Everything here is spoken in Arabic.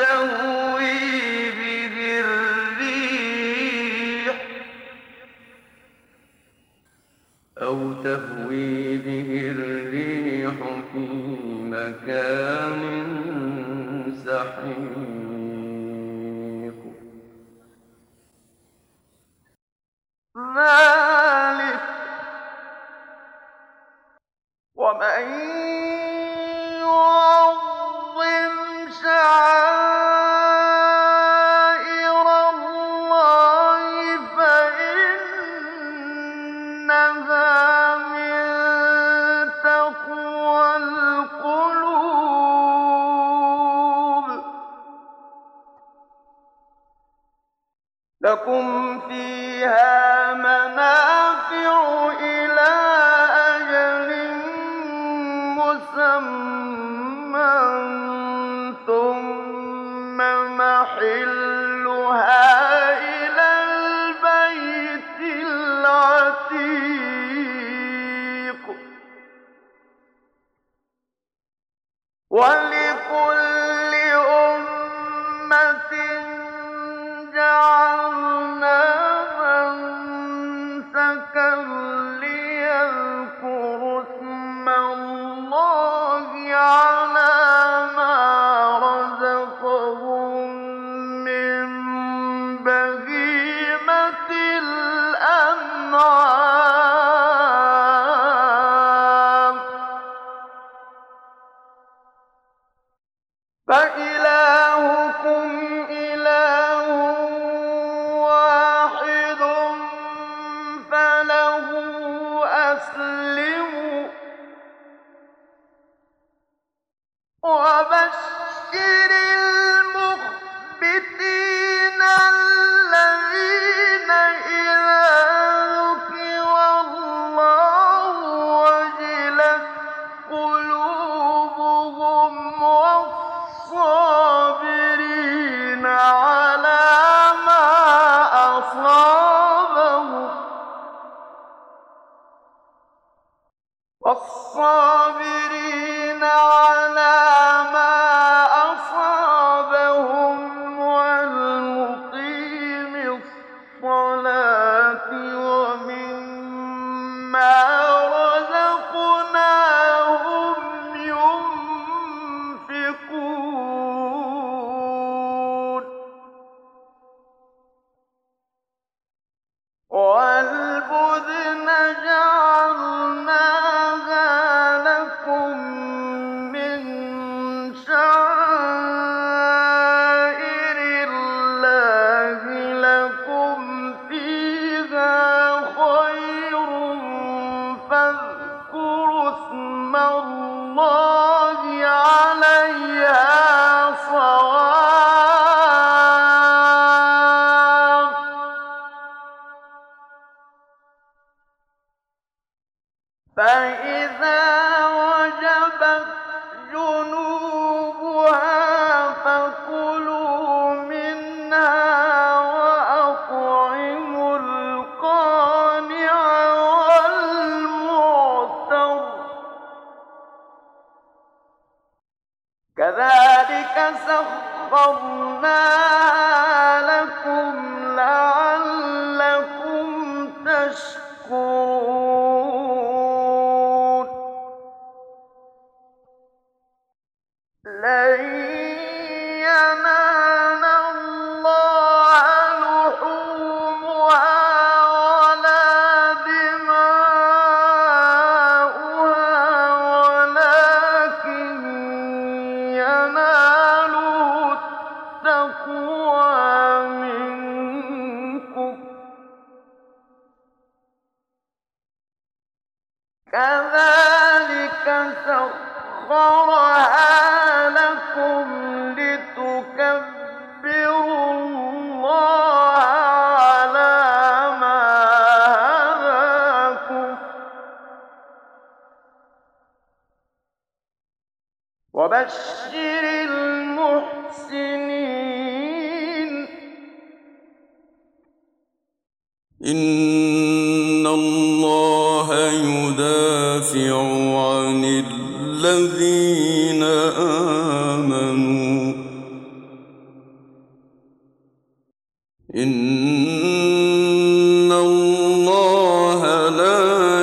تهوي به الريح في مكان سحيق ذلك ومن يعظم شعائر الله فإنها من تقوى القلوب لكم فيها منافع إلى أجل مسمى ثم محلها إلى البيت العتيق ولكل أمة جعلنا منسكا ليذكروا اسم الله على ما رزقهم من بهيمة الأنعام فإلهكم إله واحد فله أسلموا وبشر المخبتين الذين إذا ذكر الله وجلت قلوبهم والصابرين على ما أصابهم والمقيم الصلاة ومما رزقناهم ينفقون والبدن جعلناها لكم من شعائر الله لكم فيها خير فاذكروا اسم الله عليها صواف فإذا وجبت جنوبها فكلوا منها وأطعموا القانع والمعتر كذلك سخرناها لكم لعلكم تشكرون لن ينال الله لحومها ولا دماؤها ولكن يناله التقوى منكم كذلك سخرها لكم لتكبروا الله على ما هداكم وبشر المحسنين إن الله يدافع عن الذين آمنوا ولا